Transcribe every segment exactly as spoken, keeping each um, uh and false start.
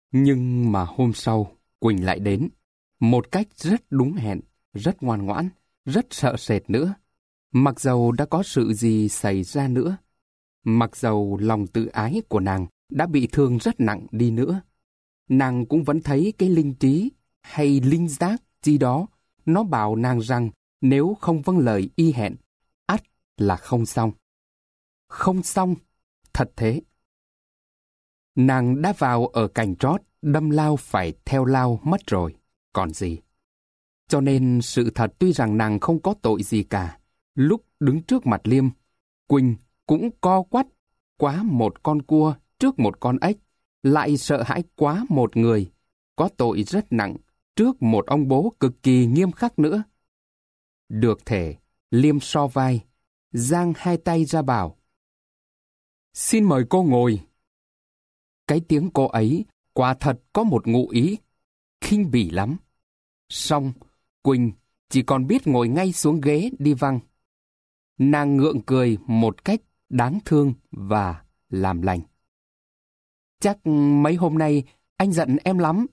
Nhưng mà hôm sau, Quỳnh lại đến. Một cách rất đúng hẹn, rất ngoan ngoãn, rất sợ sệt nữa. Mặc dầu đã có sự gì xảy ra nữa. Mặc dầu lòng tự ái của nàng đã bị thương rất nặng đi nữa. Nàng cũng vẫn thấy cái linh trí hay linh giác chi đó, nó bảo nàng rằng nếu không vâng lời y hẹn, ắt là không xong. Không xong, thật thế. Nàng đã vào ở cành trót, đâm lao phải theo lao mất rồi, còn gì. Cho nên sự thật tuy rằng nàng không có tội gì cả, lúc đứng trước mặt Liêm, Quỳnh cũng co quắt quá một con cua trước một con ếch, lại sợ hãi quá một người, có tội rất nặng trước một ông bố cực kỳ nghiêm khắc nữa. Được thể, Liêm so vai, giang hai tay ra bảo: "Xin mời cô ngồi." Cái tiếng cô ấy quả thật có một ngụ ý khinh bỉ lắm. Song Quỳnh chỉ còn biết ngồi ngay xuống ghế đi văng. Nàng ngượng cười một cách đáng thương và làm lành. "Chắc mấy hôm nay anh giận em lắm."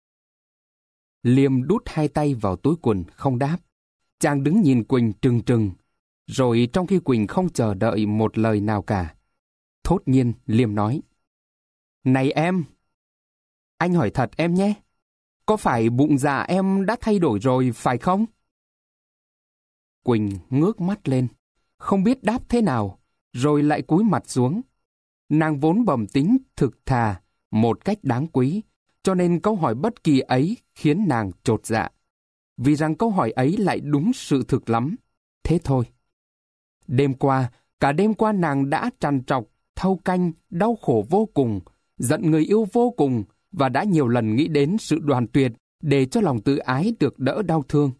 Liêm đút hai tay vào túi quần không đáp. Chàng đứng nhìn Quỳnh trừng trừng, rồi trong khi Quỳnh không chờ đợi một lời nào cả, thốt nhiên Liêm nói: "Này em, anh hỏi thật em nhé, có phải bụng dạ em đã thay đổi rồi phải không?" Quỳnh ngước mắt lên, không biết đáp thế nào, rồi lại cúi mặt xuống. Nàng vốn bẩm tính thực thà, một cách đáng quý, cho nên câu hỏi bất kỳ ấy khiến nàng chột dạ. Vì rằng câu hỏi ấy lại đúng sự thực lắm. Thế thôi. Đêm qua, cả đêm qua nàng đã trằn trọc, thâu canh, đau khổ vô cùng, giận người yêu vô cùng, và đã nhiều lần nghĩ đến sự đoàn tuyệt để cho lòng tự ái được đỡ đau thương.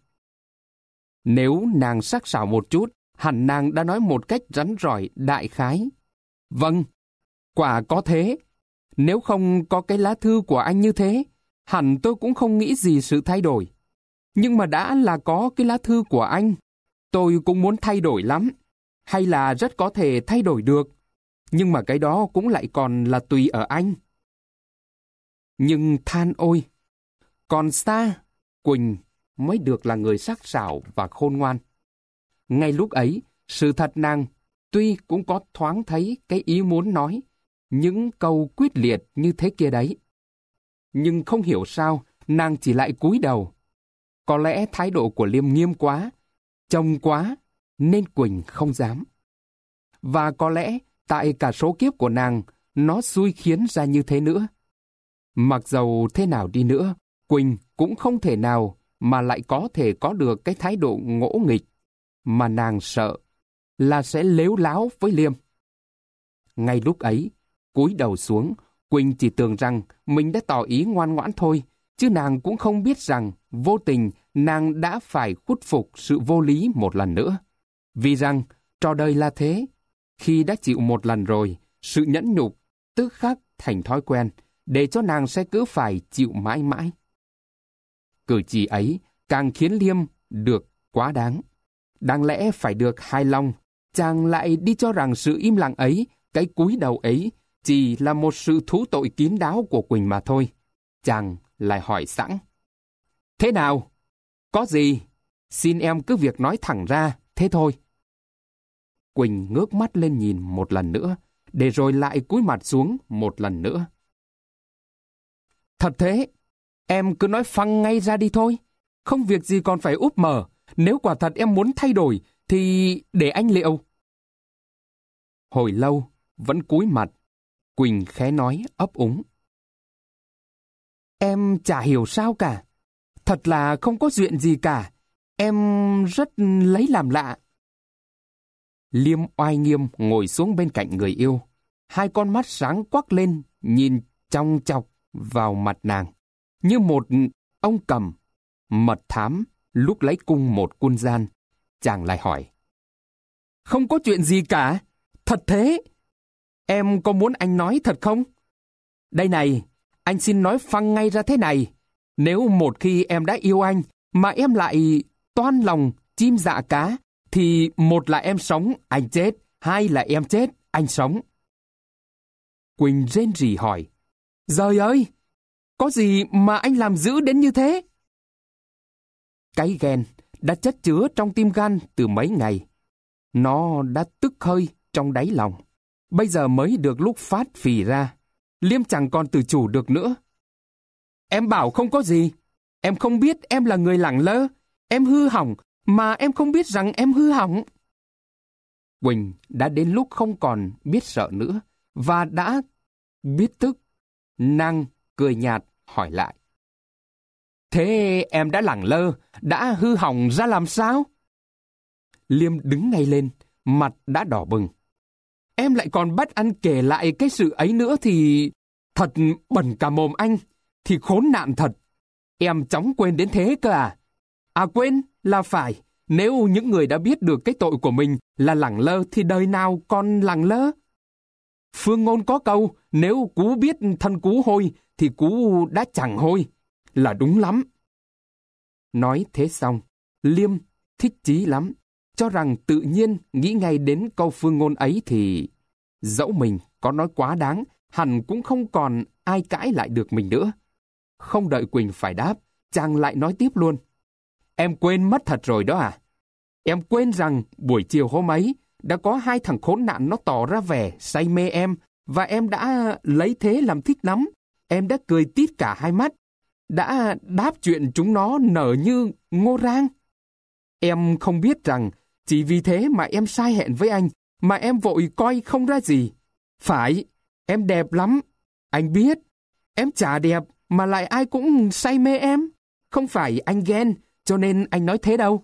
Nếu nàng sắc sảo một chút, hẳn nàng đã nói một cách rắn rỏi đại khái: "Vâng, quả có thế. Nếu không có cái lá thư của anh như thế, hẳn tôi cũng không nghĩ gì sự thay đổi. Nhưng mà đã là có cái lá thư của anh, tôi cũng muốn thay đổi lắm. Hay là rất có thể thay đổi được. Nhưng mà cái đó cũng lại còn là tùy ở anh." Nhưng than ôi, còn xa, Quỳnh mới được là người sắc sảo và khôn ngoan. Ngay lúc ấy, sự thật nàng tuy cũng có thoáng thấy cái ý muốn nói những câu quyết liệt như thế kia đấy. Nhưng không hiểu sao, nàng chỉ lại cúi đầu. Có lẽ thái độ của Liêm nghiêm quá, trông quá, nên Quỳnh không dám. Và có lẽ tại cả số kiếp của nàng, nó xui khiến ra như thế nữa. Mặc dầu thế nào đi nữa, Quỳnh cũng không thể nào mà lại có thể có được cái thái độ ngỗ nghịch mà nàng sợ là sẽ lếu láo với Liêm. Ngay lúc ấy, cúi đầu xuống, Quỳnh chỉ tưởng rằng mình đã tỏ ý ngoan ngoãn thôi, chứ nàng cũng không biết rằng vô tình nàng đã phải khuất phục sự vô lý một lần nữa. Vì rằng trò đời là thế, khi đã chịu một lần rồi, sự nhẫn nhục tức khắc thành thói quen, để cho nàng sẽ cứ phải chịu mãi mãi. Cử chỉ ấy càng khiến Liêm được quá đáng. Đáng lẽ phải được hài lòng, chàng lại đi cho rằng sự im lặng ấy, cái cúi đầu ấy, chỉ là một sự thú tội kín đáo của Quỳnh mà thôi. Chàng lại hỏi sẵn: "Thế nào? Có gì? Xin em cứ việc nói thẳng ra, thế thôi." Quỳnh ngước mắt lên nhìn một lần nữa, để rồi lại cúi mặt xuống một lần nữa. "Thật thế, em cứ nói phăng ngay ra đi thôi. Không việc gì còn phải úp mở. Nếu quả thật em muốn thay đổi, thì để anh liệu." Hồi lâu, vẫn cúi mặt, Quỳnh khẽ nói ấp úng: "Em chả hiểu sao cả. Thật là không có chuyện gì cả. Em rất lấy làm lạ." Liêm oai nghiêm ngồi xuống bên cạnh người yêu. Hai con mắt sáng quắc lên, nhìn chòng chọc vào mặt nàng, như một ông cầm, mật thám, lúc lấy cung một quân gian. Chàng lại hỏi: "Không có chuyện gì cả? Thật thế? Em có muốn anh nói thật không? Đây này, anh xin nói phăng ngay ra thế này. Nếu một khi em đã yêu anh, mà em lại toan lòng chim dạ cá, thì một là em sống, anh chết, hai là em chết, anh sống." Quỳnh rên rỉ hỏi: "Giời ơi! Có gì mà anh làm dữ đến như thế? Cái ghen đã chất chứa trong tim gan từ mấy ngày. Nó đã tức hơi trong đáy lòng. Bây giờ mới được lúc phát phì ra. Liêm chẳng còn tự chủ được nữa. Em bảo không có gì. Em không biết em là người lẳng lơ. Em hư hỏng mà em không biết rằng em hư hỏng. Quỳnh đã đến lúc không còn biết sợ nữa và đã biết tức. Nàng cười nhạt hỏi lại. Thế em đã lẳng lơ, đã hư hỏng ra làm sao? Liêm đứng ngay lên, mặt đã đỏ bừng. Em lại còn bắt anh kể lại cái sự ấy nữa thì... Thật bẩn cả mồm anh, thì khốn nạn thật. Em chóng quên đến thế cơ à? À quên, là phải. Nếu những người đã biết được cái tội của mình là lẳng lơ thì đời nào còn lẳng lơ? Phương ngôn có câu, nếu cú biết thân cú hôi thì cú đã chẳng hôi. Là đúng lắm. Nói thế xong, Liêm thích chí lắm, cho rằng tự nhiên nghĩ ngay đến câu phương ngôn ấy thì dẫu mình có nói quá đáng, hẳn cũng không còn ai cãi lại được mình nữa. Không đợi Quỳnh phải đáp, chàng lại nói tiếp luôn. Em quên mất thật rồi đó à? Em quên rằng buổi chiều hôm ấy đã có hai thằng khốn nạn nó tỏ ra vẻ say mê em và em đã lấy thế làm thích lắm. Em đã cười tít cả hai mắt, đã đáp chuyện chúng nó nở như ngô rang. Em không biết rằng chỉ vì thế mà em sai hẹn với anh, mà em vội coi không ra gì. Phải, em đẹp lắm. Anh biết, em chả đẹp mà lại ai cũng say mê em. Không phải anh ghen, cho nên anh nói thế đâu.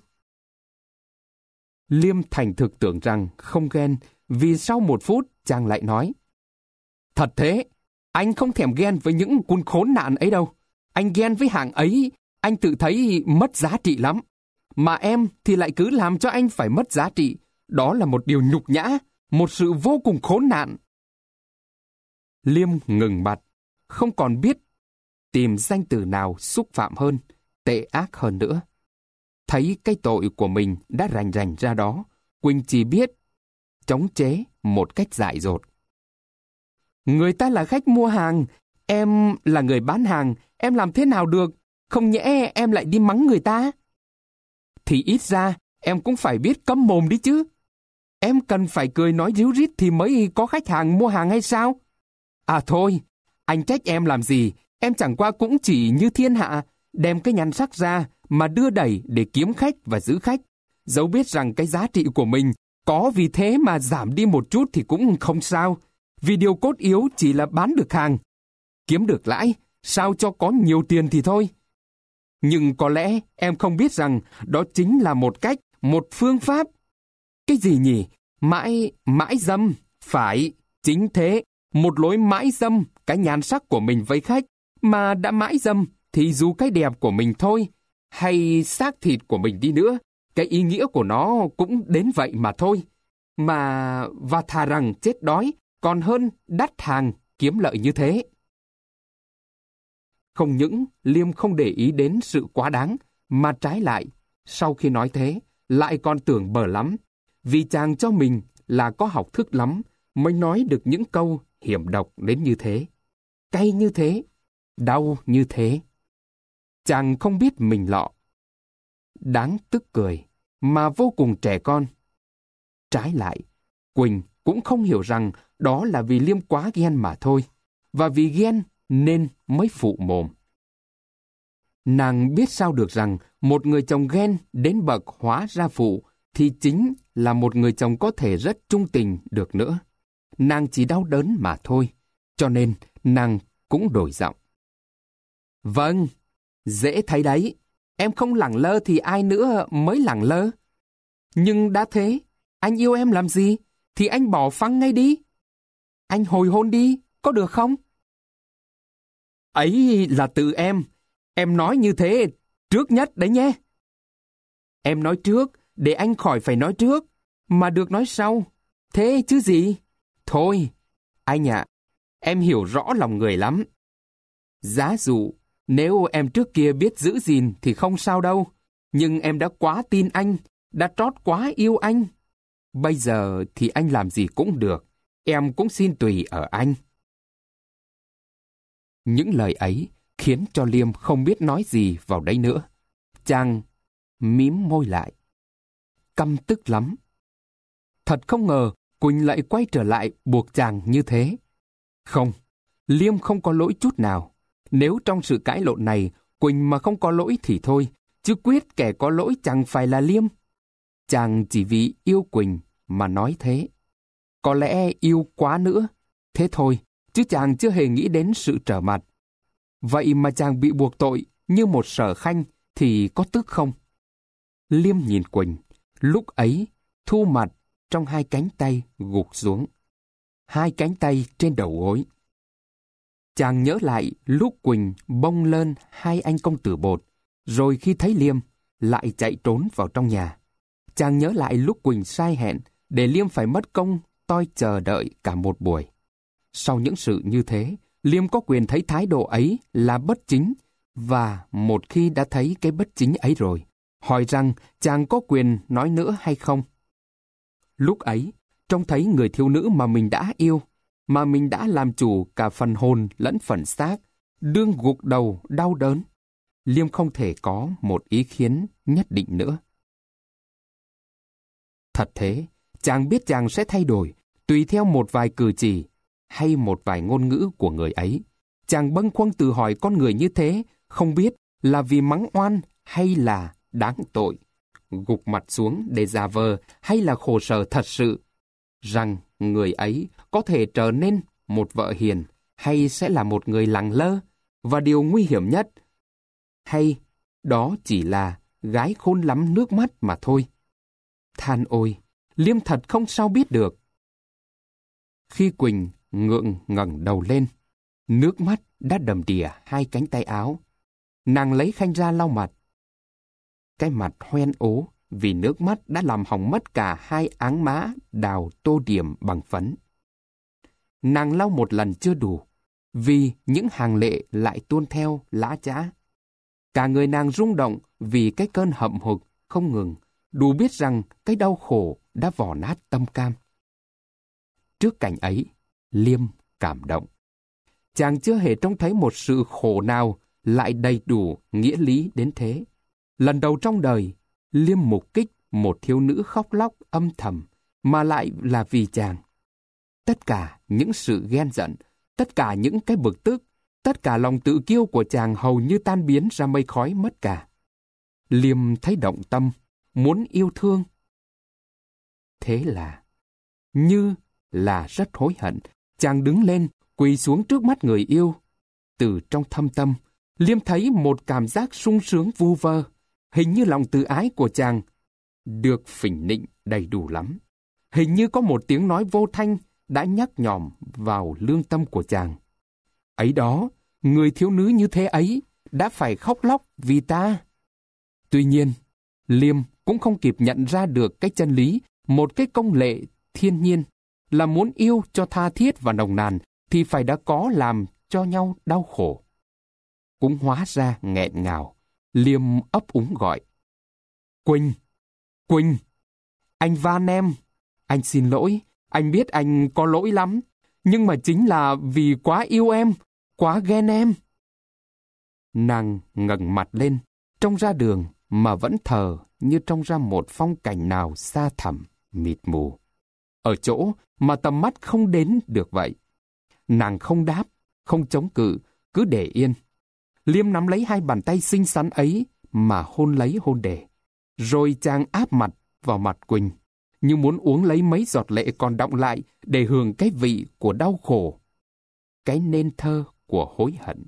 Liêm thành thực tưởng rằng không ghen, vì sau một phút chàng lại nói. Thật thế, anh không thèm ghen với những quân khốn nạn ấy đâu. Anh ghen với hạng ấy, anh tự thấy mất giá trị lắm. Mà em thì lại cứ làm cho anh phải mất giá trị. Đó là một điều nhục nhã, một sự vô cùng khốn nạn. Liêm ngừng bặt, không còn biết tìm danh từ nào xúc phạm hơn, tệ ác hơn nữa. Thấy cái tội của mình đã rành rành ra đó, Quỳnh chỉ biết chống chế một cách dại dột. Người ta là khách mua hàng, em là người bán hàng, em làm thế nào được? Không nhẽ em lại đi mắng người ta? Thì ít ra em cũng phải biết câm mồm đi chứ. Em cần phải cười nói ríu rít thì mới có khách hàng mua hàng hay sao? À thôi, anh trách em làm gì? Em chẳng qua cũng chỉ như thiên hạ, đem cái nhan sắc ra mà đưa đẩy để kiếm khách và giữ khách. Dẫu biết rằng cái giá trị của mình có vì thế mà giảm đi một chút thì cũng không sao. Vì điều cốt yếu chỉ là bán được hàng. Kiếm được lãi, sao cho có nhiều tiền thì thôi. Nhưng có lẽ em không biết rằng đó chính là một cách, một phương pháp. Cái gì nhỉ? Mãi, mãi dâm. Phải, chính thế. Một lối mãi dâm cái nhan sắc của mình với khách. Mà đã mãi dâm thì dù cái đẹp của mình thôi, hay xác thịt của mình đi nữa, cái ý nghĩa của nó cũng đến vậy mà thôi. Mà và thà rằng chết đói còn hơn đắt hàng kiếm lợi như thế. Không những Liêm không để ý đến sự quá đáng, mà trái lại, sau khi nói thế, lại còn tưởng bờ lắm, vì chàng cho mình là có học thức lắm, mới nói được những câu hiểm độc đến như thế, cay như thế, đau như thế. Chàng không biết mình lọ. Đáng tức cười, mà vô cùng trẻ con. Trái lại, Quỳnh cũng không hiểu rằng đó là vì Liêm quá ghen mà thôi, và vì ghen nên mới phụ mồm. Nàng biết sao được rằng một người chồng ghen đến bậc hóa ra phụ thì chính là một người chồng có thể rất trung tình được nữa. Nàng chỉ đau đớn mà thôi, cho nên nàng cũng đổi giọng. Vâng, dễ thấy đấy, em không lẳng lơ thì ai nữa mới lẳng lơ. Nhưng đã thế, anh yêu em làm gì? Thì anh bỏ phăng ngay đi. Anh hồi hôn đi, có được không? Ấy là tự em, em nói như thế trước nhất đấy nhé. Em nói trước, để anh khỏi phải nói trước, mà được nói sau. Thế chứ gì? Thôi, anh ạ, em hiểu rõ lòng người lắm. Giá dụ, nếu em trước kia biết giữ gìn thì không sao đâu, nhưng em đã quá tin anh, đã trót quá yêu anh. Bây giờ thì anh làm gì cũng được, em cũng xin tùy ở anh. Những lời ấy khiến cho Liêm không biết nói gì vào đấy nữa. Chàng mím môi lại. Căm tức lắm. Thật không ngờ Quỳnh lại quay trở lại buộc chàng như thế. Không, Liêm không có lỗi chút nào. Nếu trong sự cãi lộn này, Quỳnh mà không có lỗi thì thôi, chứ quyết kẻ có lỗi chẳng phải là Liêm. Chàng chỉ vì yêu Quỳnh mà nói thế. Có lẽ yêu quá nữa, thế thôi, chứ chàng chưa hề nghĩ đến sự trở mặt. Vậy mà chàng bị buộc tội như một Sở Khanh thì có tức không? Liêm nhìn Quỳnh, lúc ấy thu mặt trong hai cánh tay gục xuống. Hai cánh tay trên đầu gối. Chàng nhớ lại lúc Quỳnh bông lên hai anh công tử bột, rồi khi thấy Liêm, lại chạy trốn vào trong nhà. Chàng nhớ lại lúc Quỳnh sai hẹn để Liêm phải mất công toi chờ đợi cả một buổi. Sau những sự như thế, Liêm có quyền thấy thái độ ấy là bất chính, và một khi đã thấy cái bất chính ấy rồi, hỏi rằng chàng có quyền nói nữa hay không? Lúc ấy, trông thấy người thiếu nữ mà mình đã yêu, mà mình đã làm chủ cả phần hồn lẫn phần xác, đương gục đầu đau đớn, Liêm không thể có một ý kiến nhất định nữa. Thật thế, chàng biết chàng sẽ thay đổi, tùy theo một vài cử chỉ hay một vài ngôn ngữ của người ấy. Chàng bâng khuâng tự hỏi con người như thế, không biết là vì mắng oan hay là đáng tội, gục mặt xuống để giả vờ hay là khổ sở thật sự, rằng người ấy có thể trở nên một vợ hiền hay sẽ là một người lẳng lơ, và điều nguy hiểm nhất, hay đó chỉ là gái khôn lắm nước mắt mà thôi. Than ôi, Liêm thật không sao biết được. Khi Quỳnh ngượng ngẩng đầu lên, nước mắt đã đầm đìa hai cánh tay áo. Nàng lấy khăn ra lau mặt. Cái mặt hoen ố vì nước mắt đã làm hỏng mất cả hai áng má đào tô điểm bằng phấn. Nàng lau một lần chưa đủ, vì những hàng lệ lại tuôn theo lã chã. Cả người nàng rung động vì cái cơn hậm hực không ngừng, đủ biết rằng cái đau khổ đã vò nát tâm can. Trước cảnh ấy, Liêm cảm động. Chàng chưa hề trông thấy một sự khổ nào lại đầy đủ nghĩa lý đến thế. Lần đầu trong đời, Liêm mục kích một thiếu nữ khóc lóc âm thầm, mà lại là vì chàng. Tất cả những sự ghen giận, tất cả những cái bực tức, tất cả lòng tự kiêu của chàng hầu như tan biến ra mây khói mất cả. Liêm thấy động tâm, muốn yêu thương. Thế là, như là rất hối hận, chàng đứng lên, quỳ xuống trước mắt người yêu. Từ trong thâm tâm, Liêm thấy một cảm giác sung sướng vu vơ, hình như lòng tự ái của chàng được phỉnh nịnh đầy đủ lắm. Hình như có một tiếng nói vô thanh đã nhắc nhòm vào lương tâm của chàng. Ấy đó, người thiếu nữ như thế ấy đã phải khóc lóc vì ta. Tuy nhiên, Liêm cũng không kịp nhận ra được cái chân lý, một cái công lệ thiên nhiên là muốn yêu cho tha thiết và nồng nàn thì phải đã có làm cho nhau đau khổ. Cũng hóa ra nghẹn ngào, Liêm ấp úng gọi. Quỳnh! Quỳnh! Anh van em! Anh xin lỗi, anh biết anh có lỗi lắm, nhưng mà chính là vì quá yêu em, quá ghen em. Nàng ngẩng mặt lên, trông ra đường mà vẫn thờ như trông ra một phong cảnh nào xa thẳm, mịt mù. Ở chỗ mà tầm mắt không đến được vậy. Nàng không đáp, không chống cự, cứ để yên. Liêm nắm lấy hai bàn tay xinh xắn ấy mà hôn lấy hôn để. Rồi chàng áp mặt vào mặt Quỳnh, như muốn uống lấy mấy giọt lệ còn đọng lại để hưởng cái vị của đau khổ, cái nên thơ của hối hận.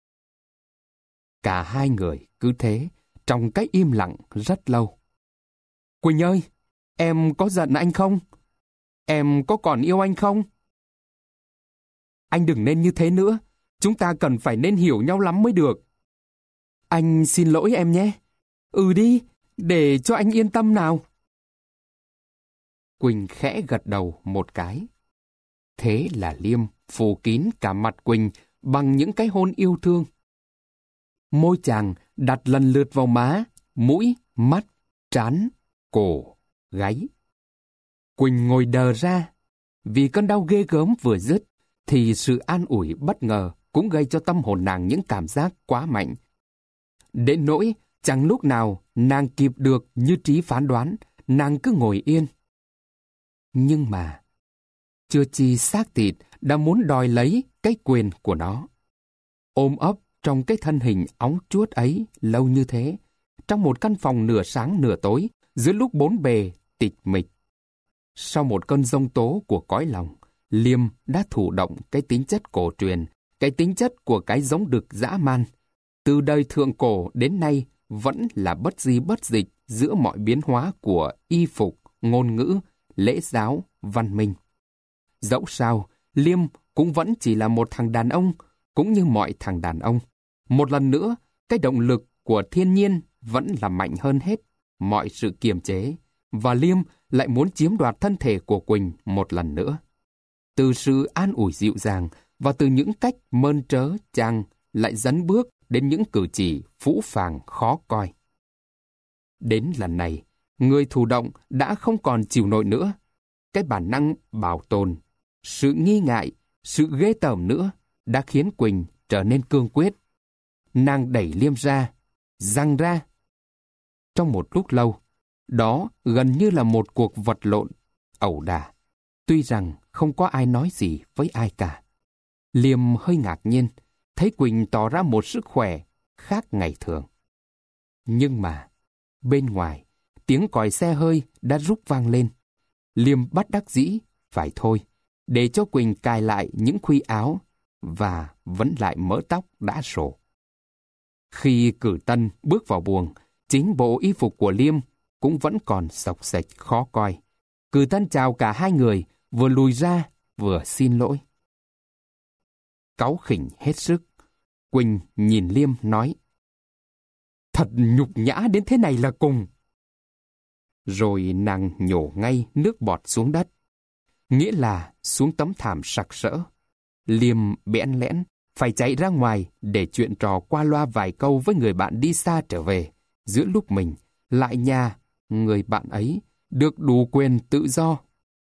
Cả hai người cứ thế, trong cái im lặng rất lâu. Quỳnh ơi, em có giận anh không? Em có còn yêu anh không? Anh đừng nên như thế nữa, chúng ta cần phải nên hiểu nhau lắm mới được. Anh xin lỗi em nhé. Ừ đi, để cho anh yên tâm nào. Quỳnh khẽ gật đầu một cái. Thế là Liêm phủ kín cả mặt Quỳnh bằng những cái hôn yêu thương. Môi chàng đặt lần lượt vào má, mũi, mắt, trán, cổ, gáy. Quỳnh ngồi đờ ra, vì cơn đau ghê gớm vừa dứt, thì sự an ủi bất ngờ cũng gây cho tâm hồn nàng những cảm giác quá mạnh. Đến nỗi chẳng lúc nào nàng kịp được như trí phán đoán, nàng cứ ngồi yên. Nhưng mà, chưa chi xác thịt đã muốn đòi lấy cái quyền của nó. Ôm ấp trong cái thân hình óng chuốt ấy lâu như thế, trong một căn phòng nửa sáng nửa tối, giữa lúc bốn bề tịch mịch. Sau một cơn giông tố của cõi lòng, Liêm đã thụ động cái tính chất cổ truyền, cái tính chất của cái giống đực dã man. Từ đời thượng cổ đến nay vẫn là bất di bất dịch giữa mọi biến hóa của y phục, ngôn ngữ, lễ giáo, văn minh. Dẫu sao, Liêm cũng vẫn chỉ là một thằng đàn ông, cũng như mọi thằng đàn ông. Một lần nữa, cái động lực của thiên nhiên vẫn là mạnh hơn hết mọi sự kiềm chế, và Liêm lại muốn chiếm đoạt thân thể của Quỳnh một lần nữa. Từ sự an ủi dịu dàng và từ những cách mơn trớ chàng lại dấn bước đến những cử chỉ phũ phàng khó coi. Đến lần này, người thụ động đã không còn chịu nổi nữa. Cái bản năng bảo tồn, sự nghi ngại, sự ghê tởm nữa đã khiến Quỳnh trở nên cương quyết. Nàng đẩy Liêm ra, giằng ra. Trong một lúc lâu, đó gần như là một cuộc vật lộn, ẩu đả. Tuy rằng không có ai nói gì với ai cả. Liêm hơi ngạc nhiên, thấy Quỳnh tỏ ra một sức khỏe khác ngày thường. Nhưng mà, bên ngoài, tiếng còi xe hơi đã rúc vang lên. Liêm bất đắc dĩ, phải thôi, để cho Quỳnh cài lại những khuy áo và vẫn lại mớ tóc đã rổ. Khi Cử Tân bước vào buồng, chính bộ y phục của Liêm cũng vẫn còn xộc xệch khó coi. Cử Tân chào cả hai người, vừa lùi ra, vừa xin lỗi. Cáu khỉnh hết sức, Quỳnh nhìn Liêm nói: "Thật nhục nhã đến thế này là cùng." Rồi nàng nhổ ngay nước bọt xuống đất, nghĩa là xuống tấm thảm sặc sỡ. Liêm bẽn lẽn phải chạy ra ngoài để chuyện trò qua loa vài câu với người bạn đi xa trở về, giữa lúc mình lại nhà người bạn ấy được đủ quyền tự do.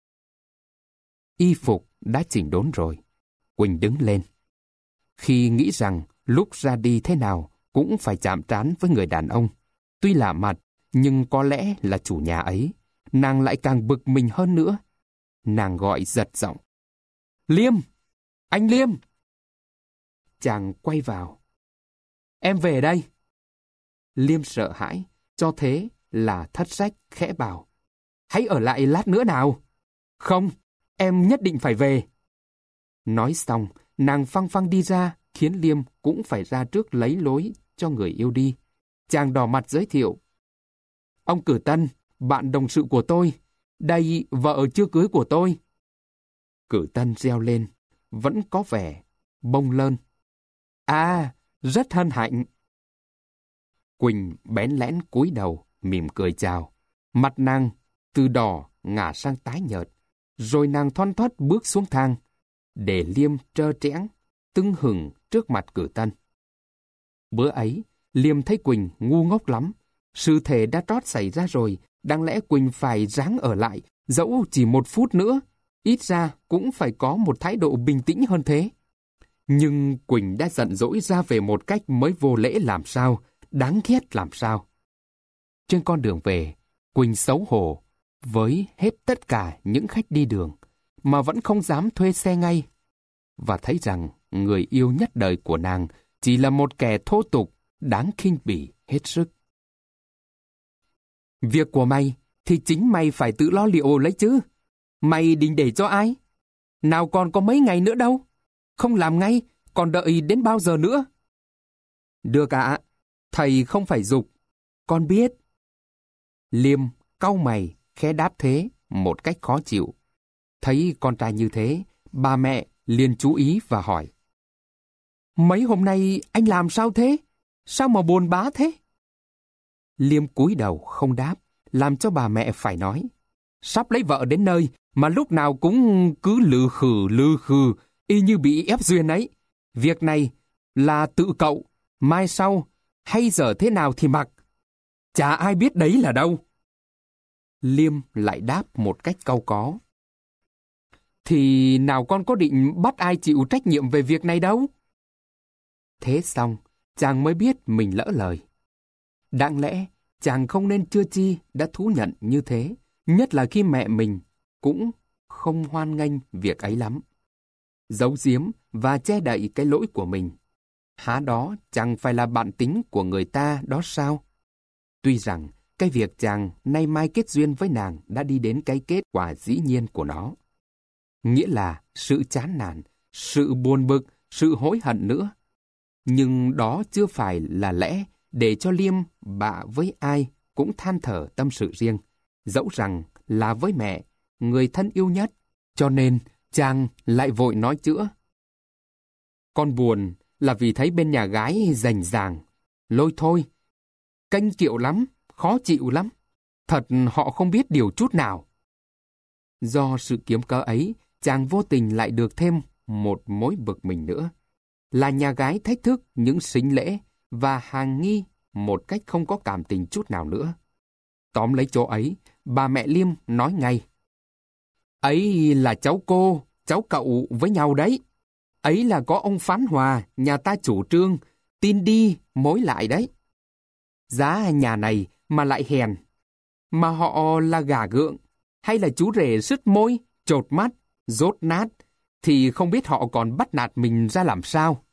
Y phục đã chỉnh đốn rồi, Quỳnh đứng lên. Khi nghĩ rằng lúc ra đi thế nào cũng phải chạm trán với người đàn ông, tuy lạ mặt nhưng có lẽ là chủ nhà ấy, nàng lại càng bực mình hơn nữa. Nàng gọi giật giọng: "Liêm! Anh Liêm!" Chàng quay vào: "Em về đây." Liêm sợ hãi, cho thế là thất sách khẽ bảo: "Hãy ở lại lát nữa nào." "Không, em nhất định phải về." Nói xong, nàng phăng phăng đi ra, khiến Liêm cũng phải ra trước lấy lối cho người yêu đi. Chàng đỏ mặt giới thiệu: "Ông Cử Tân, bạn đồng sự của tôi. Đây vợ chưa cưới của tôi." Cử Tân reo lên, vẫn có vẻ bông lơn: "À, rất hân hạnh." Quỳnh bén lẽn cúi đầu, mỉm cười chào. Mặt nàng từ đỏ ngả sang tái nhợt, rồi nàng thoăn thoắt bước xuống thang, để Liêm trơ trẽn, tưng hừng trước mặt Cử Tân. Bữa ấy, Liêm thấy Quỳnh ngu ngốc lắm. Sự thể đã trót xảy ra rồi, đáng lẽ Quỳnh phải ráng ở lại, dẫu chỉ một phút nữa, ít ra cũng phải có một thái độ bình tĩnh hơn thế. Nhưng Quỳnh đã giận dỗi ra về một cách mới vô lễ làm sao, đáng ghét làm sao. Trên con đường về, Quỳnh xấu hổ với hết tất cả những khách đi đường, mà vẫn không dám thuê xe ngay, và thấy rằng người yêu nhất đời của nàng chỉ là một kẻ thô tục, đáng khinh bỉ hết sức. "Việc của mày thì chính mày phải tự lo liệu lấy chứ. Mày định để cho ai? Nào còn có mấy ngày nữa đâu. Không làm ngay, còn đợi đến bao giờ nữa?" "Được ạ, thầy không phải giục. Con biết." Liêm cau mày, khẽ đáp thế một cách khó chịu. Thấy con trai như thế, bà mẹ liền chú ý và hỏi: "Mấy hôm nay anh làm sao thế? Sao mà buồn bã thế?" Liêm cúi đầu không đáp, làm cho bà mẹ phải nói: "Sắp lấy vợ đến nơi mà lúc nào cũng cứ lừ khừ lừ khừ, y như bị ép duyên ấy. Việc này là tự cậu, mai sau hay giờ thế nào thì mặc. Chả ai biết đấy là đâu." Liêm lại đáp một cách cau có: "Thì nào con có định bắt ai chịu trách nhiệm về việc này đâu." Thế xong, chàng mới biết mình lỡ lời. Đáng lẽ, chàng không nên chưa chi đã thú nhận như thế, nhất là khi mẹ mình cũng không hoan nghênh việc ấy lắm. Giấu giếm và che đậy cái lỗi của mình. Há đó chẳng phải là bản tính của người ta đó sao? Tuy rằng cái việc chàng nay mai kết duyên với nàng đã đi đến cái kết quả dĩ nhiên của nó. Nghĩa là sự chán nản, sự buồn bực, sự hối hận nữa. Nhưng đó chưa phải là lẽ để cho Liêm bạ với ai cũng than thở tâm sự riêng, dẫu rằng là với mẹ, người thân yêu nhất, cho nên chàng lại vội nói chữa. Con buồn là vì thấy bên nhà gái rành ràng, lôi thôi, kênh kiệu lắm, khó chịu lắm, thật họ không biết điều chút nào. Do sự kiếm cớ ấy, chàng vô tình lại được thêm một mối bực mình nữa, là nhà gái thách thức những sính lễ và hàng nghi một cách không có cảm tình chút nào nữa. Tóm lấy chỗ ấy, bà mẹ Liêm nói ngay. Ấy là cháu cô, cháu cậu với nhau đấy. Ấy là có ông Phán Hòa, nhà ta chủ trương, tin đi, mối lại đấy. Giá nhà này mà lại hèn, mà họ là gà gượng, hay là chú rể sứt môi, chột mắt, dốt nát, thì không biết họ còn bắt nạt mình ra làm sao.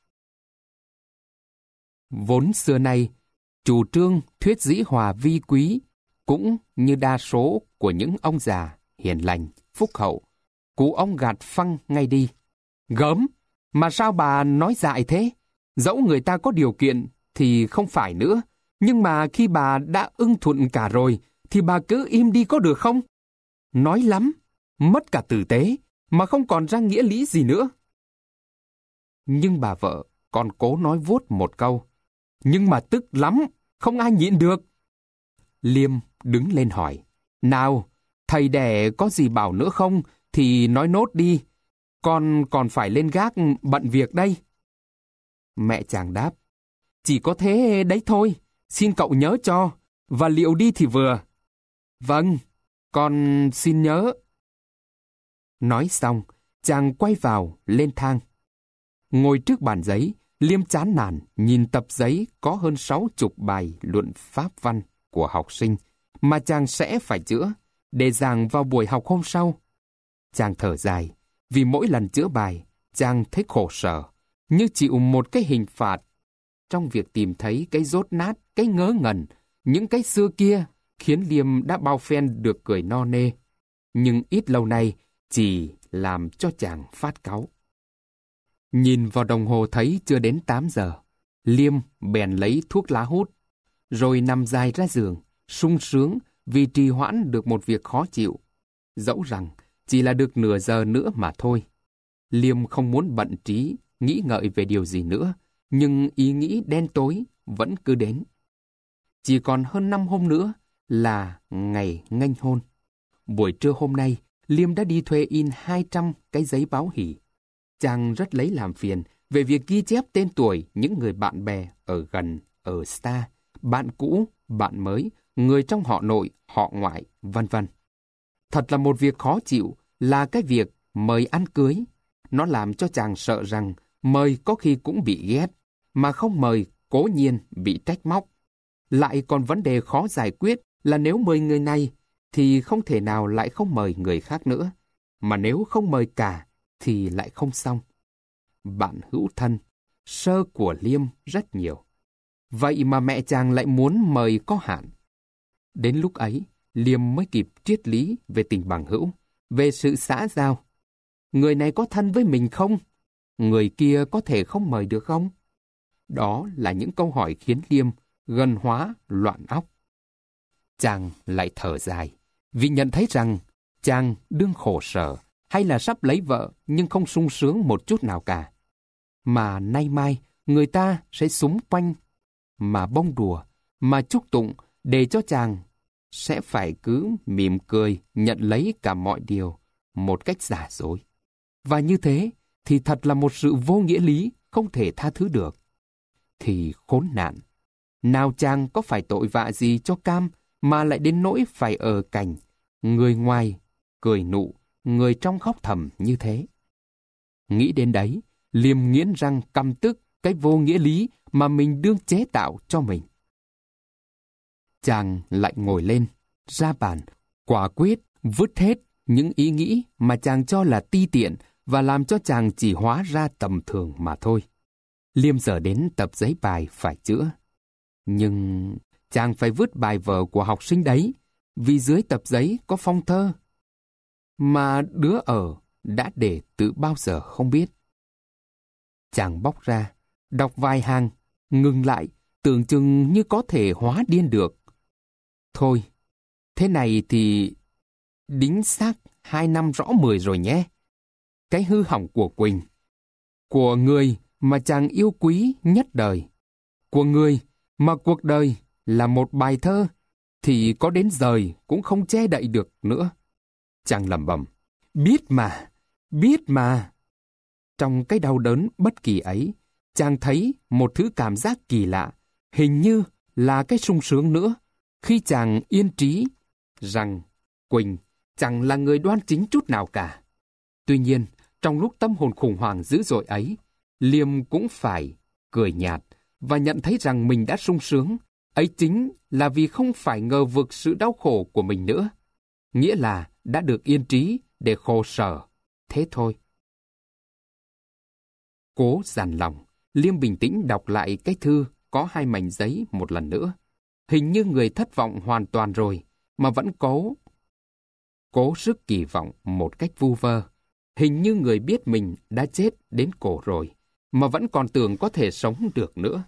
Vốn xưa nay, chủ trương thuyết dĩ hòa vi quý, cũng như đa số của những ông già, hiền lành, phúc hậu, cụ ông gạt phăng ngay đi. Gớm, mà sao bà nói dại thế? Dẫu người ta có điều kiện thì không phải nữa, nhưng mà khi bà đã ưng thuận cả rồi, thì bà cứ im đi có được không? Nói lắm, mất cả tử tế, mà không còn ra nghĩa lý gì nữa. Nhưng bà vợ còn cố nói vuốt một câu. Nhưng mà tức lắm, không ai nhịn được. Liêm đứng lên hỏi. Nào, thầy đẻ có gì bảo nữa không, thì nói nốt đi. Con còn phải lên gác bận việc đây. Mẹ chàng đáp. Chỉ có thế đấy thôi, xin cậu nhớ cho, và liệu đi thì vừa. Vâng, con xin nhớ. Nói xong, chàng quay vào lên thang. Ngồi trước bàn giấy, Liêm chán nản nhìn tập giấy có hơn sáu chục bài luận pháp văn của học sinh mà chàng sẽ phải chữa để giảng vào buổi học hôm sau. Chàng thở dài, vì mỗi lần chữa bài, chàng thấy khổ sở, như chịu một cái hình phạt trong việc tìm thấy cái dốt nát, cái ngớ ngẩn, những cái xưa kia khiến Liêm đã bao phen được cười no nê, nhưng ít lâu nay chỉ làm cho chàng phát cáu. Nhìn vào đồng hồ thấy chưa đến tám giờ, Liêm bèn lấy thuốc lá hút, rồi nằm dài ra giường, sung sướng vì trì hoãn được một việc khó chịu. Dẫu rằng chỉ là được nửa giờ nữa mà thôi. Liêm không muốn bận trí, nghĩ ngợi về điều gì nữa, nhưng ý nghĩ đen tối vẫn cứ đến. Chỉ còn hơn năm hôm nữa là ngày nghênh hôn. Buổi trưa hôm nay, Liêm đã đi thuê in hai trăm cái giấy báo hỉ. Chàng rất lấy làm phiền về việc ghi chép tên tuổi những người bạn bè ở gần, ở xa, bạn cũ, bạn mới, người trong họ nội, họ ngoại, vân vân. Thật là một việc khó chịu là cái việc mời ăn cưới. Nó làm cho chàng sợ rằng mời có khi cũng bị ghét, mà không mời cố nhiên bị trách móc. Lại còn vấn đề khó giải quyết là nếu mời người này thì không thể nào lại không mời người khác nữa, mà nếu không mời cả thì lại không xong. Bạn hữu thân, sơ của Liêm rất nhiều. Vậy mà mẹ chàng lại muốn mời có hạn. Đến lúc ấy, Liêm mới kịp triết lý về tình bằng hữu, về sự xã giao. Người này có thân với mình không? Người kia có thể không mời được không? Đó là những câu hỏi khiến Liêm gần hóa loạn óc. Chàng lại thở dài, vì nhận thấy rằng chàng đương khổ sở, hay là sắp lấy vợ nhưng không sung sướng một chút nào cả. Mà nay mai người ta sẽ xúm quanh, mà bông đùa, mà chúc tụng để cho chàng sẽ phải cứ mỉm cười nhận lấy cả mọi điều một cách giả dối. Và như thế thì thật là một sự vô nghĩa lý không thể tha thứ được. Thì khốn nạn, nào chàng có phải tội vạ gì cho cam mà lại đến nỗi phải ở cạnh người ngoài cười nụ, người trong khóc thầm như thế. Nghĩ đến đấy, Liêm nghiến răng căm tức cái vô nghĩa lý mà mình đương chế tạo cho mình. Chàng lại ngồi lên, ra bàn, quả quyết vứt hết những ý nghĩ mà chàng cho là ti tiện và làm cho chàng chỉ hóa ra tầm thường mà thôi. Liêm giờ đến tập giấy bài phải chữa. Nhưng chàng phải vứt bài vở của học sinh đấy, vì dưới tập giấy có phong thơ. Mà đứa ở đã để từ bao giờ không biết. Chàng bóc ra, đọc vài hàng, ngừng lại, tưởng chừng như có thể hóa điên được. Thôi, thế này thì đính xác hai năm rõ mười rồi nhé. Cái hư hỏng của Quỳnh, của người mà chàng yêu quý nhất đời, của người mà cuộc đời là một bài thơ, thì có đến rời cũng không che đậy được nữa. Chàng lẩm bẩm, biết mà, biết mà. Trong cái đau đớn bất kỳ ấy, chàng thấy một thứ cảm giác kỳ lạ, hình như là cái sung sướng nữa, khi chàng yên trí rằng Quỳnh chẳng là người đoan chính chút nào cả. Tuy nhiên, trong lúc tâm hồn khủng hoảng dữ dội ấy, Liêm cũng phải cười nhạt và nhận thấy rằng mình đã sung sướng. Ấy chính là vì không phải ngờ vực sự đau khổ của mình nữa. Nghĩa là đã được yên trí để khổ sở. Thế thôi. Cố dằn lòng, Liêm bình tĩnh đọc lại cái thư có hai mảnh giấy một lần nữa. Hình như người thất vọng hoàn toàn rồi, mà vẫn cố. Cố sức kỳ vọng một cách vu vơ. Hình như người biết mình đã chết đến cổ rồi, mà vẫn còn tưởng có thể sống được nữa.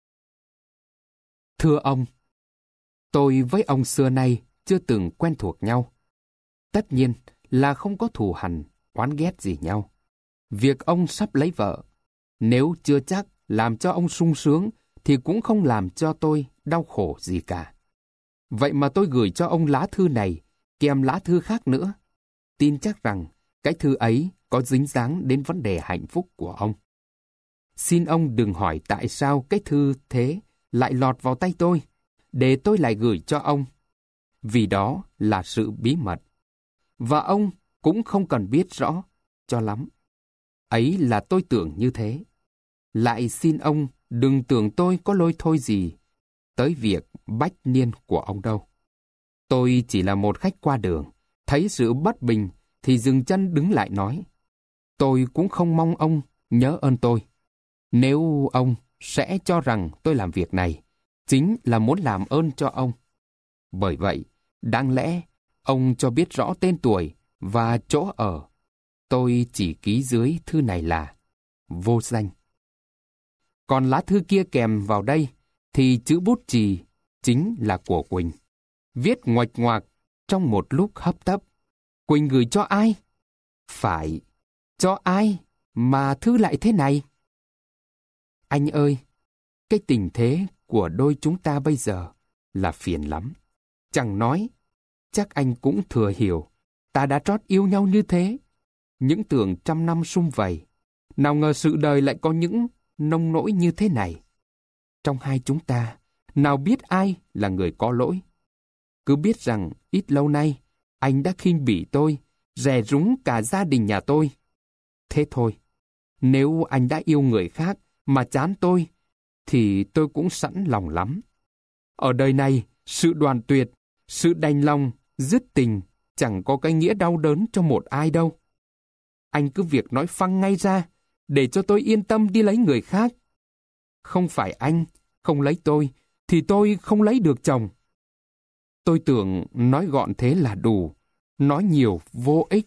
Thưa ông, tôi với ông xưa nay chưa từng quen thuộc nhau. Tất nhiên là không có thù hằn, oán ghét gì nhau. Việc ông sắp lấy vợ, nếu chưa chắc làm cho ông sung sướng, thì cũng không làm cho tôi đau khổ gì cả. Vậy mà tôi gửi cho ông lá thư này, kèm lá thư khác nữa. Tin chắc rằng cái thư ấy có dính dáng đến vấn đề hạnh phúc của ông. Xin ông đừng hỏi tại sao cái thư thế lại lọt vào tay tôi, để tôi lại gửi cho ông. Vì đó là sự bí mật. Và ông cũng không cần biết rõ cho lắm. Ấy là tôi tưởng như thế. Lại xin ông đừng tưởng tôi có lôi thôi gì tới việc bách niên của ông đâu. Tôi chỉ là một khách qua đường, thấy sự bất bình thì dừng chân đứng lại nói. Tôi cũng không mong ông nhớ ơn tôi. Nếu ông sẽ cho rằng tôi làm việc này, chính là muốn làm ơn cho ông. Bởi vậy, đáng lẽ ông cho biết rõ tên tuổi và chỗ ở. Tôi chỉ ký dưới thư này là vô danh. Còn lá thư kia kèm vào đây thì chữ bút chì chính là của Quỳnh. Viết ngoạch ngoạc trong một lúc hấp tấp. Quỳnh gửi cho ai? Phải, cho ai mà thư lại thế này? Anh ơi, cái tình thế của đôi chúng ta bây giờ là phiền lắm. Chẳng nói, chắc anh cũng thừa hiểu, ta đã trót yêu nhau như thế. Những tưởng trăm năm sum vầy, nào ngờ sự đời lại có những nông nỗi như thế này. Trong hai chúng ta, nào biết ai là người có lỗi. Cứ biết rằng ít lâu nay, anh đã khinh bỉ tôi, rè rúng cả gia đình nhà tôi. Thế thôi, nếu anh đã yêu người khác mà chán tôi, thì tôi cũng sẵn lòng lắm. Ở đời này, sự đoàn tuyệt, sự đành lòng, dứt tình, chẳng có cái nghĩa đau đớn cho một ai đâu. Anh cứ việc nói phăng ngay ra, để cho tôi yên tâm đi lấy người khác. Không phải anh không lấy tôi, thì tôi không lấy được chồng. Tôi tưởng nói gọn thế là đủ, nói nhiều vô ích.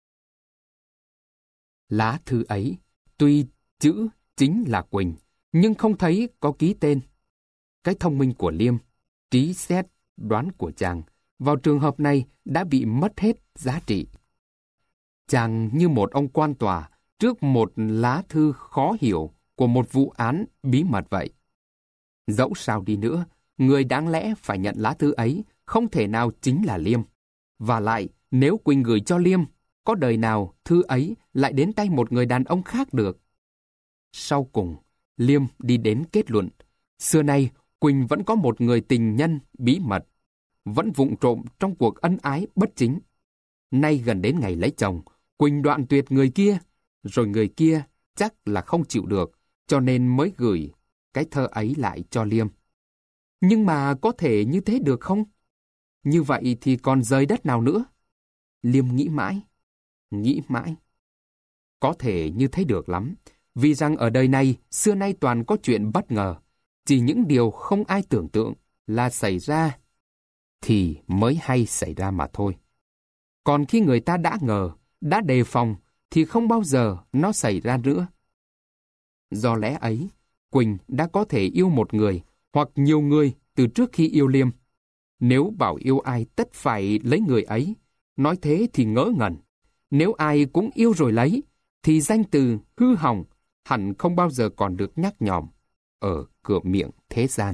Lá thư ấy, tuy chữ chính là Quỳnh, nhưng không thấy có ký tên. Cái thông minh của Liêm, trí xét, đoán của chàng, vào trường hợp này đã bị mất hết giá trị. Chàng như một ông quan tòa trước một lá thư khó hiểu của một vụ án bí mật vậy. Dẫu sao đi nữa, người đáng lẽ phải nhận lá thư ấy không thể nào chính là Liêm. Và lại, nếu Quỳnh gửi cho Liêm, có đời nào thư ấy lại đến tay một người đàn ông khác được. Sau cùng, Liêm đi đến kết luận, xưa nay Quỳnh vẫn có một người tình nhân bí mật, vẫn vụng trộm trong cuộc ân ái bất chính. Nay gần đến ngày lấy chồng, Quỳnh đoạn tuyệt người kia, rồi người kia chắc là không chịu được, cho nên mới gửi cái thơ ấy lại cho Liêm. Nhưng mà có thể như thế được không? Như vậy thì còn rời đất nào nữa? Liêm nghĩ mãi, nghĩ mãi. Có thể như thế được lắm, vì rằng ở đời này xưa nay toàn có chuyện bất ngờ, chỉ những điều không ai tưởng tượng là xảy ra thì mới hay xảy ra mà thôi. Còn khi người ta đã ngờ, đã đề phòng thì không bao giờ nó xảy ra nữa. Do lẽ ấy, Quỳnh đã có thể yêu một người hoặc nhiều người từ trước khi yêu Liêm. Nếu bảo yêu ai tất phải lấy người ấy, nói thế thì ngớ ngẩn. Nếu ai cũng yêu rồi lấy, thì danh từ hư hỏng hẳn không bao giờ còn được nhắc nhòm ở cửa miệng thế gian.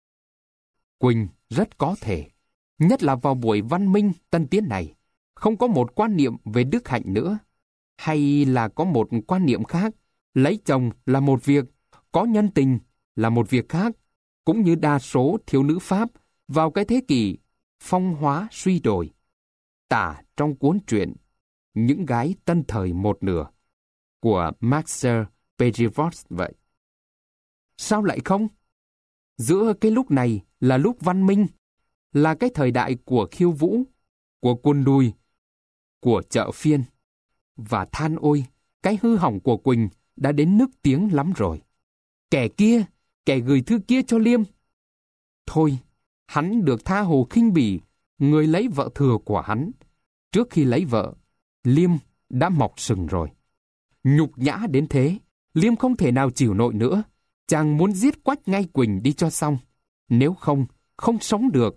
Quỳnh rất có thể, nhất là vào buổi văn minh tân tiến này, không có một quan niệm về đức hạnh nữa. Hay là có một quan niệm khác, lấy chồng là một việc, có nhân tình là một việc khác, cũng như đa số thiếu nữ Pháp vào cái thế kỷ phong hóa suy đồi. Tả trong cuốn truyện Những gái tân thời một nửa của Marcel Périvot vậy. Sao lại không? Giữa cái lúc này là lúc văn minh, là cái thời đại của khiêu vũ, của quân đùi, của chợ phiên. Và than ôi, cái hư hỏng của Quỳnh đã đến nức tiếng lắm rồi. Kẻ kia, kẻ gửi thư kia cho Liêm. Thôi, hắn được tha hồ khinh bỉ, người lấy vợ thừa của hắn. Trước khi lấy vợ, Liêm đã mọc sừng rồi. Nhục nhã đến thế, Liêm không thể nào chịu nổi nữa. Chàng muốn giết quách ngay Quỳnh đi cho xong. Nếu không, không sống được.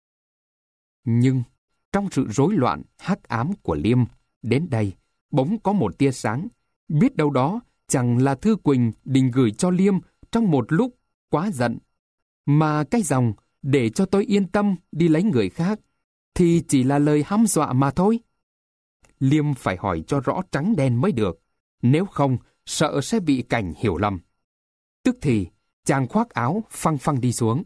Nhưng, trong sự rối loạn hắc ám của Liêm, đến đây, bỗng có một tia sáng. Biết đâu đó, chẳng là thư Quỳnh định gửi cho Liêm trong một lúc quá giận. Mà cái dòng, để cho tôi yên tâm đi lấy người khác, thì chỉ là lời hăm dọa mà thôi. Liêm phải hỏi cho rõ trắng đen mới được. Nếu không, sợ sẽ bị Cảnh hiểu lầm. Tức thì, chàng khoác áo phăng phăng đi xuống.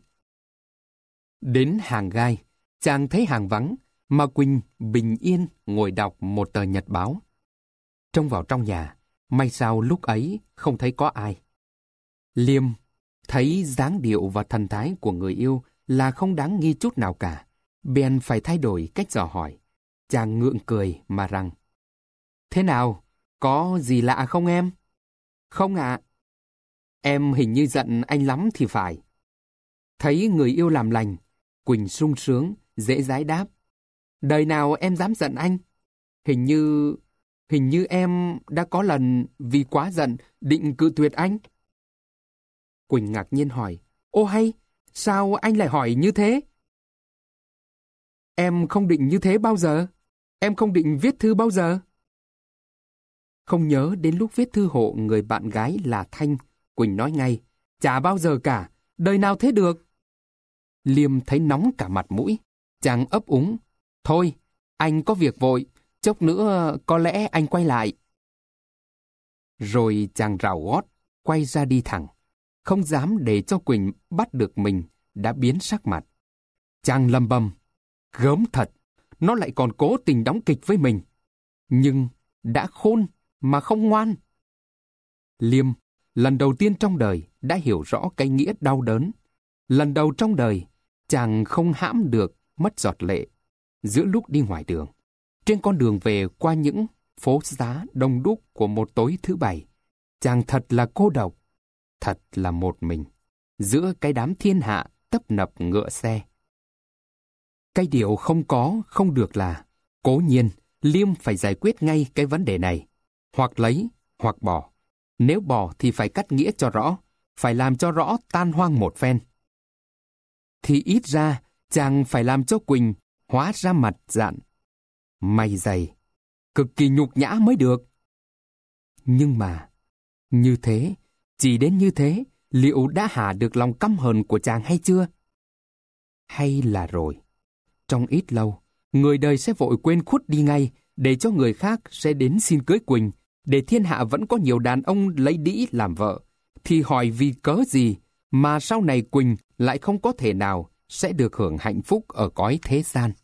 Đến hàng gai, chàng thấy hàng vắng, mà Quỳnh bình yên ngồi đọc một tờ nhật báo. Trông vào trong nhà, may sao lúc ấy không thấy có ai. Liêm thấy dáng điệu và thần thái của người yêu là không đáng nghi chút nào cả, bèn phải thay đổi cách dò hỏi. Chàng ngượng cười mà rằng: Thế nào? Có gì lạ không em? Không ạ. Em hình như giận anh lắm thì phải. Thấy người yêu làm lành, Quỳnh sung sướng, dễ dãi đáp: Đời nào em dám giận anh? Hình như... Hình như em đã có lần vì quá giận định cự tuyệt anh. Quỳnh ngạc nhiên hỏi: Ô hay, sao anh lại hỏi như thế? Em không định như thế bao giờ. Em không định viết thư bao giờ. Không nhớ đến lúc viết thư hộ người bạn gái là Thanh, Quỳnh nói ngay: Chả bao giờ cả, đời nào thế được. Liêm thấy nóng cả mặt mũi, chàng ấp úng: Thôi, anh có việc vội, chốc nữa có lẽ anh quay lại. Rồi chàng rào gót, quay ra đi thẳng, không dám để cho Quỳnh bắt được mình đã biến sắc mặt. Chàng lầm bầm: Gớm thật, nó lại còn cố tình đóng kịch với mình. Nhưng đã khôn mà không ngoan. Liêm lần đầu tiên trong đời đã hiểu rõ cái nghĩa đau đớn. Lần đầu trong đời, chàng không hãm được mất giọt lệ. Giữa lúc đi ngoài đường, trên con đường về qua những phố xá đông đúc của một tối thứ bảy, chàng thật là cô độc, thật là một mình, giữa cái đám thiên hạ tấp nập ngựa xe. Cái điều không có, không được là, cố nhiên, Liêm phải giải quyết ngay cái vấn đề này. Hoặc lấy, hoặc bỏ. Nếu bỏ thì phải cắt nghĩa cho rõ, phải làm cho rõ tan hoang một phen. Thì ít ra, chàng phải làm cho Quỳnh hóa ra mặt dạn. Mày dày, cực kỳ nhục nhã mới được. Nhưng mà, như thế, chỉ đến như thế, liệu đã hạ được lòng căm hờn của chàng hay chưa? Hay là rồi, trong ít lâu, người đời sẽ vội quên khuất đi ngay, để cho người khác sẽ đến xin cưới Quỳnh, để thiên hạ vẫn có nhiều đàn ông lấy đĩ làm vợ, thì hỏi vì cớ gì mà sau này Quỳnh lại không có thể nào sẽ được hưởng hạnh phúc ở cõi thế gian.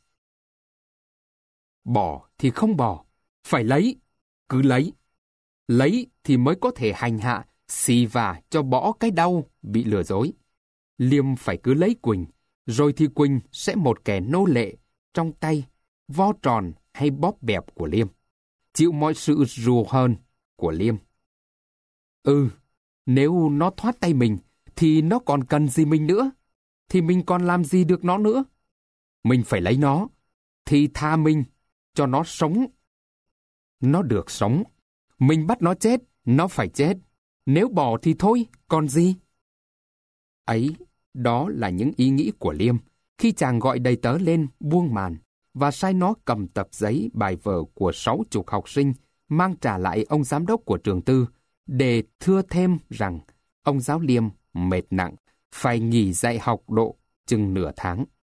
Bỏ thì không bỏ, phải lấy, cứ lấy. Lấy thì mới có thể hành hạ, xì vả cho bỏ cái đau bị lừa dối. Liêm phải cứ lấy Quỳnh, rồi thì Quỳnh sẽ một kẻ nô lệ trong tay, vo tròn hay bóp bẹp của Liêm, chịu mọi sự rù hơn của Liêm. Ừ, nếu nó thoát tay mình, thì nó còn cần gì mình nữa? Thì mình còn làm gì được nó nữa? Mình phải lấy nó, thì tha mình, cho nó sống. Nó được sống. Mình bắt nó chết, nó phải chết. Nếu bỏ thì thôi, còn gì? Ấy, đó là những ý nghĩ của Liêm khi chàng gọi đầy tớ lên buông màn và sai nó cầm tập giấy bài vở của sáu chục học sinh mang trả lại ông giám đốc của trường tư để thưa thêm rằng ông giáo Liêm mệt nặng, phải nghỉ dạy học độ chừng nửa tháng.